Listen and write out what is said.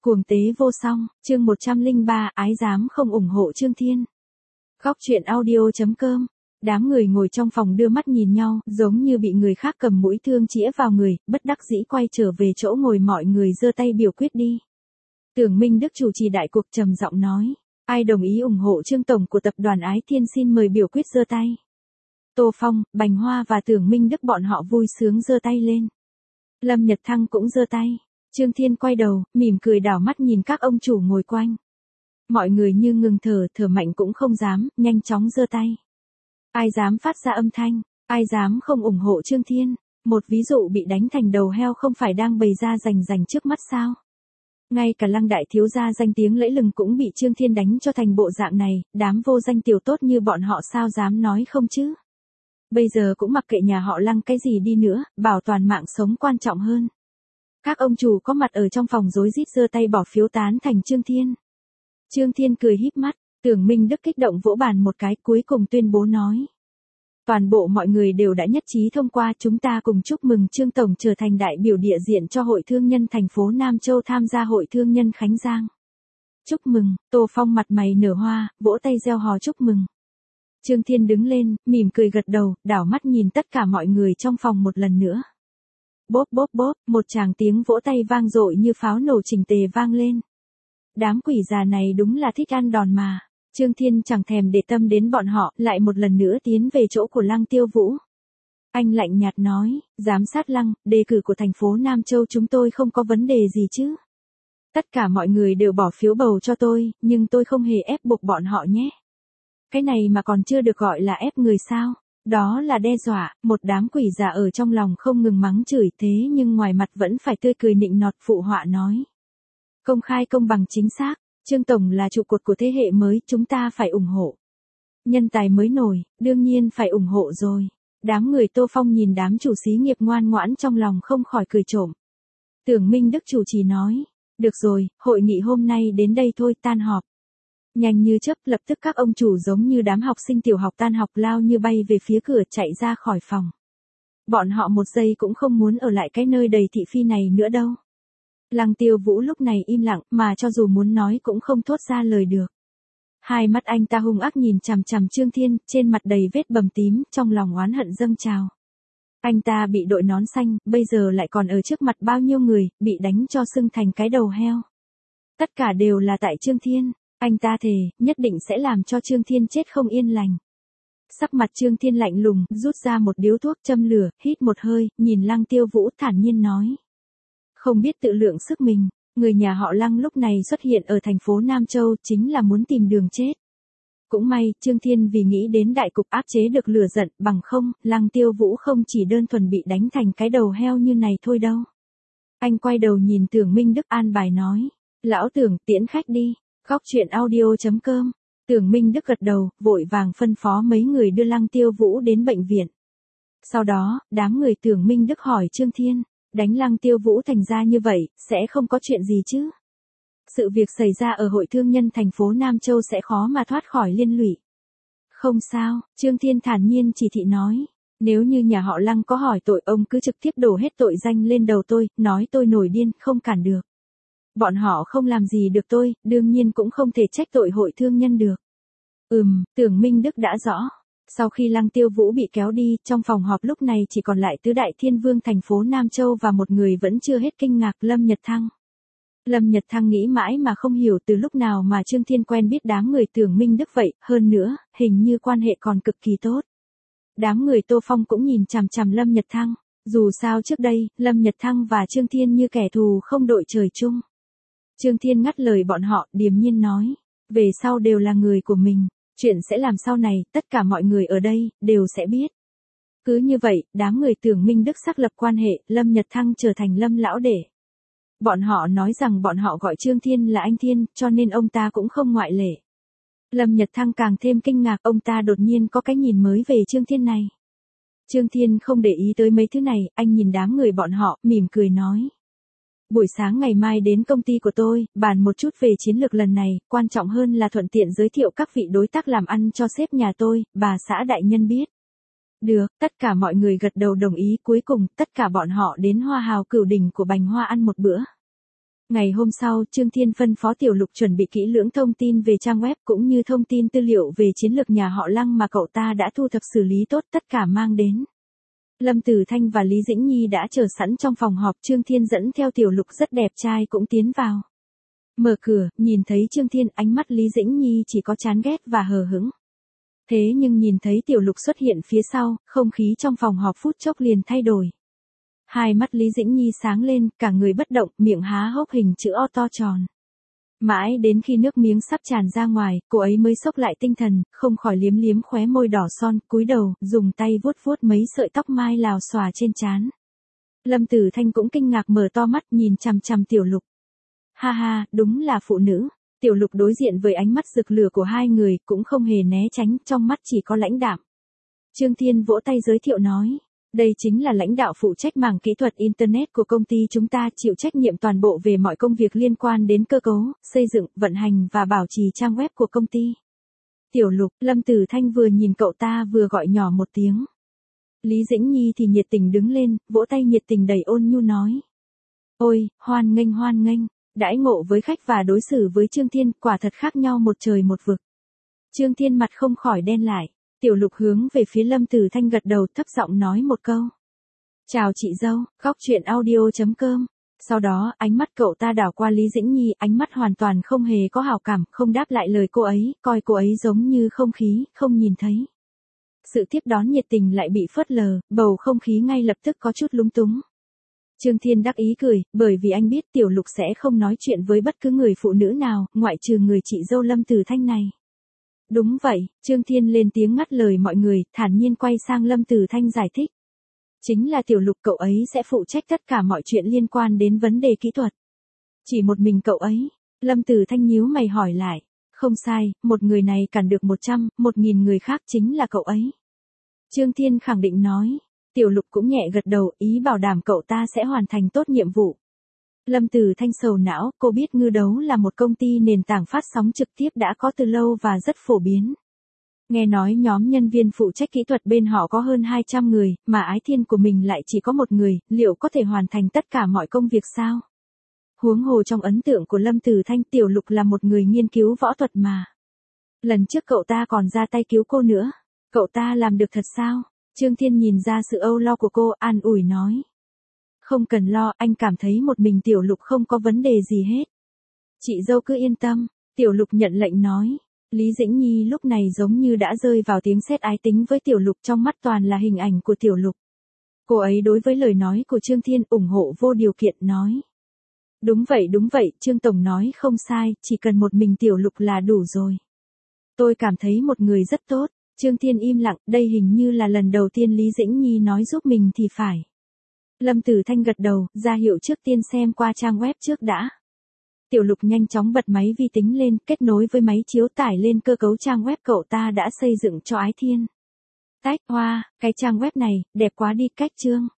Cuồng tế vô song, chương 103, ái giám không ủng hộ Trương Thiên. Góc truyện audio.com. Đám người ngồi trong phòng đưa mắt nhìn nhau, giống như bị người khác cầm mũi thương chĩa vào người, bất đắc dĩ quay trở về chỗ ngồi, mọi người giơ tay biểu quyết đi. Tưởng Minh Đức chủ trì đại cuộc trầm giọng nói, ai đồng ý ủng hộ Trương tổng của tập đoàn Ái Thiên xin mời biểu quyết giơ tay. Tô Phong, Bành Hoa và Tưởng Minh Đức bọn họ vui sướng giơ tay lên. Lâm Nhật Thăng cũng giơ tay. Trương Thiên quay đầu, mỉm cười đảo mắt nhìn các ông chủ ngồi quanh. Mọi người như ngừng thở, thở mạnh cũng không dám, nhanh chóng giơ tay. Ai dám phát ra âm thanh, ai dám không ủng hộ Trương Thiên. Một ví dụ bị đánh thành đầu heo không phải đang bày ra rành trước mắt sao? Ngay cả Lăng đại thiếu gia danh tiếng lẫy lừng cũng bị Trương Thiên đánh cho thành bộ dạng này, đám vô danh tiểu tốt như bọn họ sao dám nói không chứ? Bây giờ cũng mặc kệ nhà họ Lăng cái gì đi nữa, bảo toàn mạng sống quan trọng hơn. Các ông chủ có mặt ở trong phòng rối rít giơ tay bỏ phiếu tán thành Trương Thiên. Trương Thiên cười híp mắt, Tưởng Minh Đức kích động vỗ bàn một cái, cuối cùng tuyên bố nói. Toàn bộ mọi người đều đã nhất trí thông qua, chúng ta cùng chúc mừng Trương tổng trở thành đại biểu địa diện cho Hội Thương nhân thành phố Nam Châu tham gia Hội Thương nhân Khánh Giang. Chúc mừng, Tô Phong mặt mày nở hoa, vỗ tay reo hò chúc mừng. Trương Thiên đứng lên, mỉm cười gật đầu, đảo mắt nhìn tất cả mọi người trong phòng một lần nữa. Bốp bốp bốp, một tràng tiếng vỗ tay vang dội như pháo nổ chỉnh tề vang lên. Đám quỷ già này đúng là thích ăn đòn mà. Trương Thiên chẳng thèm để tâm đến bọn họ, lại một lần nữa tiến về chỗ của Lăng Tiêu Vũ. Anh lạnh nhạt nói, giám sát Lăng, đề cử của thành phố Nam Châu chúng tôi không có vấn đề gì chứ. Tất cả mọi người đều bỏ phiếu bầu cho tôi, nhưng tôi không hề ép buộc bọn họ nhé. Cái này mà còn chưa được gọi là ép người sao? Đó là đe dọa, một đám quỷ già ở trong lòng không ngừng mắng chửi, thế nhưng ngoài mặt vẫn phải tươi cười nịnh nọt phụ họa nói. Công khai công bằng chính xác, Trương tổng là trụ cột của thế hệ mới, chúng ta phải ủng hộ. Nhân tài mới nổi, đương nhiên phải ủng hộ rồi. Đám người Tô Phong nhìn đám chủ xí nghiệp ngoan ngoãn trong lòng không khỏi cười trộm. Tưởng Minh Đức chủ trì nói, được rồi, hội nghị hôm nay đến đây thôi, tan họp. Nhanh như chớp, lập tức các ông chủ giống như đám học sinh tiểu học tan học lao như bay về phía cửa, chạy ra khỏi phòng. Bọn họ một giây cũng không muốn ở lại cái nơi đầy thị phi này nữa đâu. Lăng Tiêu Vũ lúc này im lặng, mà cho dù muốn nói cũng không thốt ra lời được. Hai mắt anh ta hung ác nhìn chằm chằm Trương Thiên, trên mặt đầy vết bầm tím, trong lòng oán hận dâng trào. Anh ta bị đội nón xanh, bây giờ lại còn ở trước mặt bao nhiêu người, bị đánh cho sưng thành cái đầu heo. Tất cả đều là tại Trương Thiên. Anh ta thề, nhất định sẽ làm cho Trương Thiên chết không yên lành. Sắc mặt Trương Thiên lạnh lùng, rút ra một điếu thuốc châm lửa, hít một hơi, nhìn Lăng Tiêu Vũ thản nhiên nói. Không biết tự lượng sức mình, người nhà họ Lăng lúc này xuất hiện ở thành phố Nam Châu chính là muốn tìm đường chết. Cũng may, Trương Thiên vì nghĩ đến đại cục áp chế được lửa giận, bằng không, Lăng Tiêu Vũ không chỉ đơn thuần bị đánh thành cái đầu heo như này thôi đâu. Anh quay đầu nhìn Tưởng Minh Đức an bài nói. Lão Tưởng, tiễn khách đi. Góc truyện audio.com. Tưởng Minh Đức gật đầu, vội vàng phân phó mấy người đưa Lăng Tiêu Vũ đến bệnh viện. Sau đó, đám người Tưởng Minh Đức hỏi Trương Thiên, đánh Lăng Tiêu Vũ thành ra như vậy, sẽ không có chuyện gì chứ? Sự việc xảy ra ở Hội Thương nhân thành phố Nam Châu sẽ khó mà thoát khỏi liên lụy. Không sao, Trương Thiên thản nhiên chỉ thị nói. Nếu như nhà họ Lăng có hỏi tội, ông cứ trực tiếp đổ hết tội danh lên đầu tôi, nói tôi nổi điên, không cản được. Bọn họ không làm gì được tôi, đương nhiên cũng không thể trách tội Hội Thương nhân được. Tưởng Minh Đức đã rõ. Sau khi Lăng Tiêu Vũ bị kéo đi, trong phòng họp lúc này chỉ còn lại tứ đại thiên vương thành phố Nam Châu và một người vẫn chưa hết kinh ngạc, Lâm Nhật Thăng. Lâm Nhật Thăng nghĩ mãi mà không hiểu từ lúc nào mà Trương Thiên quen biết đám người Tưởng Minh Đức vậy, hơn nữa, hình như quan hệ còn cực kỳ tốt. Đám người Tô Phong cũng nhìn chằm chằm Lâm Nhật Thăng, dù sao trước đây, Lâm Nhật Thăng và Trương Thiên như kẻ thù không đội trời chung. Trương Thiên ngắt lời bọn họ, điềm nhiên nói, về sau đều là người của mình, chuyện sẽ làm sau này, tất cả mọi người ở đây, đều sẽ biết. Cứ như vậy, đám người Tưởng Minh Đức xác lập quan hệ, Lâm Nhật Thăng trở thành Lâm lão đệ. Bọn họ nói rằng bọn họ gọi Trương Thiên là anh Thiên, cho nên ông ta cũng không ngoại lệ. Lâm Nhật Thăng càng thêm kinh ngạc, ông ta đột nhiên có cái nhìn mới về Trương Thiên này. Trương Thiên không để ý tới mấy thứ này, anh nhìn đám người bọn họ, mỉm cười nói. Buổi sáng ngày mai đến công ty của tôi, bàn một chút về chiến lược lần này, quan trọng hơn là thuận tiện giới thiệu các vị đối tác làm ăn cho sếp nhà tôi, bà xã đại nhân biết. Được, tất cả mọi người gật đầu đồng ý, cuối cùng, tất cả bọn họ đến Hoa Hào Cửu Đỉnh của Bành Hoa ăn một bữa. Ngày hôm sau, Trương Thiên phân phó Tiểu Lục chuẩn bị kỹ lưỡng thông tin về trang web cũng như thông tin tư liệu về chiến lược nhà họ Lăng mà cậu ta đã thu thập xử lý tốt tất cả mang đến. Lâm Tử Thanh và Lý Dĩnh Nhi đã chờ sẵn trong phòng họp, Trương Thiên dẫn theo Tiểu Lục rất đẹp trai cũng tiến vào. Mở cửa, nhìn thấy Trương Thiên, ánh mắt Lý Dĩnh Nhi chỉ có chán ghét và hờ hững. Thế nhưng nhìn thấy Tiểu Lục xuất hiện phía sau, không khí trong phòng họp phút chốc liền thay đổi. Hai mắt Lý Dĩnh Nhi sáng lên, cả người bất động, miệng há hốc hình chữ O to tròn. Mãi đến khi nước miếng sắp tràn ra ngoài, cô ấy mới xốc lại tinh thần, không khỏi liếm liếm khóe môi đỏ son, cúi đầu, dùng tay vuốt vuốt mấy sợi tóc mai lào xòa trên trán. Lâm Tử Thanh cũng kinh ngạc mở to mắt nhìn chằm chằm Tiểu Lục. Ha ha, đúng là phụ nữ. Tiểu Lục đối diện với ánh mắt rực lửa của hai người, cũng không hề né tránh, trong mắt chỉ có lãnh đạm. Trương Thiên vỗ tay giới thiệu nói. Đây chính là lãnh đạo phụ trách mảng kỹ thuật Internet của công ty chúng ta, chịu trách nhiệm toàn bộ về mọi công việc liên quan đến cơ cấu, xây dựng, vận hành và bảo trì trang web của công ty. Tiểu Lục, Lâm Tử Thanh vừa nhìn cậu ta vừa gọi nhỏ một tiếng. Lý Dĩnh Nhi thì nhiệt tình đứng lên, vỗ tay nhiệt tình đầy ôn nhu nói. Ôi, hoan nghênh, đãi ngộ với khách và đối xử với Trương Thiên quả thật khác nhau một trời một vực. Trương Thiên mặt không khỏi đen lại. Tiểu Lục hướng về phía Lâm Tử Thanh gật đầu, thấp giọng nói một câu. Chào chị dâu, góc chuyện audio.com. Sau đó, ánh mắt cậu ta đảo qua Lý Dĩnh Nhi, ánh mắt hoàn toàn không hề có hảo cảm, không đáp lại lời cô ấy, coi cô ấy giống như không khí, không nhìn thấy. Sự tiếp đón nhiệt tình lại bị phớt lờ, bầu không khí ngay lập tức có chút lúng túng. Trương Thiên đắc ý cười, bởi vì anh biết Tiểu Lục sẽ không nói chuyện với bất cứ người phụ nữ nào, ngoại trừ người chị dâu Lâm Tử Thanh này. Đúng vậy, Trương Thiên lên tiếng ngắt lời mọi người, thản nhiên quay sang Lâm Tử Thanh giải thích. Chính là Tiểu Lục, cậu ấy sẽ phụ trách tất cả mọi chuyện liên quan đến vấn đề kỹ thuật. Chỉ một mình cậu ấy? Lâm Tử Thanh nhíu mày hỏi lại. Không sai, một người này cản được 100, 1000 người khác chính là cậu ấy. Trương Thiên khẳng định nói. Tiểu Lục cũng nhẹ gật đầu, ý bảo đảm cậu ta sẽ hoàn thành tốt nhiệm vụ. Lâm Tử Thanh sầu não, cô biết Ngư Đấu là một công ty nền tảng phát sóng trực tiếp đã có từ lâu và rất phổ biến. Nghe nói nhóm nhân viên phụ trách kỹ thuật bên họ có hơn 200 người, mà Ái Thiên của mình lại chỉ có một người, liệu có thể hoàn thành tất cả mọi công việc sao? Huống hồ trong ấn tượng của Lâm Tử Thanh, Tiểu Lục là một người nghiên cứu võ thuật mà. Lần trước cậu ta còn ra tay cứu cô nữa. Cậu ta làm được thật sao? Trương Thiên nhìn ra sự âu lo của cô, an ủi nói. Không cần lo, anh cảm thấy một mình Tiểu Lục không có vấn đề gì hết. Chị dâu cứ yên tâm, Tiểu Lục nhận lệnh nói. Lý Dĩnh Nhi lúc này giống như đã rơi vào tiếng sét ái tính với Tiểu Lục, trong mắt toàn là hình ảnh của Tiểu Lục. Cô ấy đối với lời nói của Trương Thiên ủng hộ vô điều kiện nói. Đúng vậy, Trương Tổng nói không sai, chỉ cần một mình Tiểu Lục là đủ rồi. Tôi cảm thấy một người rất tốt. Trương Thiên im lặng, đây hình như là lần đầu tiên Lý Dĩnh Nhi nói giúp mình thì phải. Lâm Tử Thanh gật đầu, ra hiệu trước tiên xem qua trang web trước đã. Tiểu Lục nhanh chóng bật máy vi tính lên, kết nối với máy chiếu tải lên cơ cấu trang web cậu ta đã xây dựng cho Ái Thiên. Tách hoa, cái trang web này, đẹp quá đi cách Trương.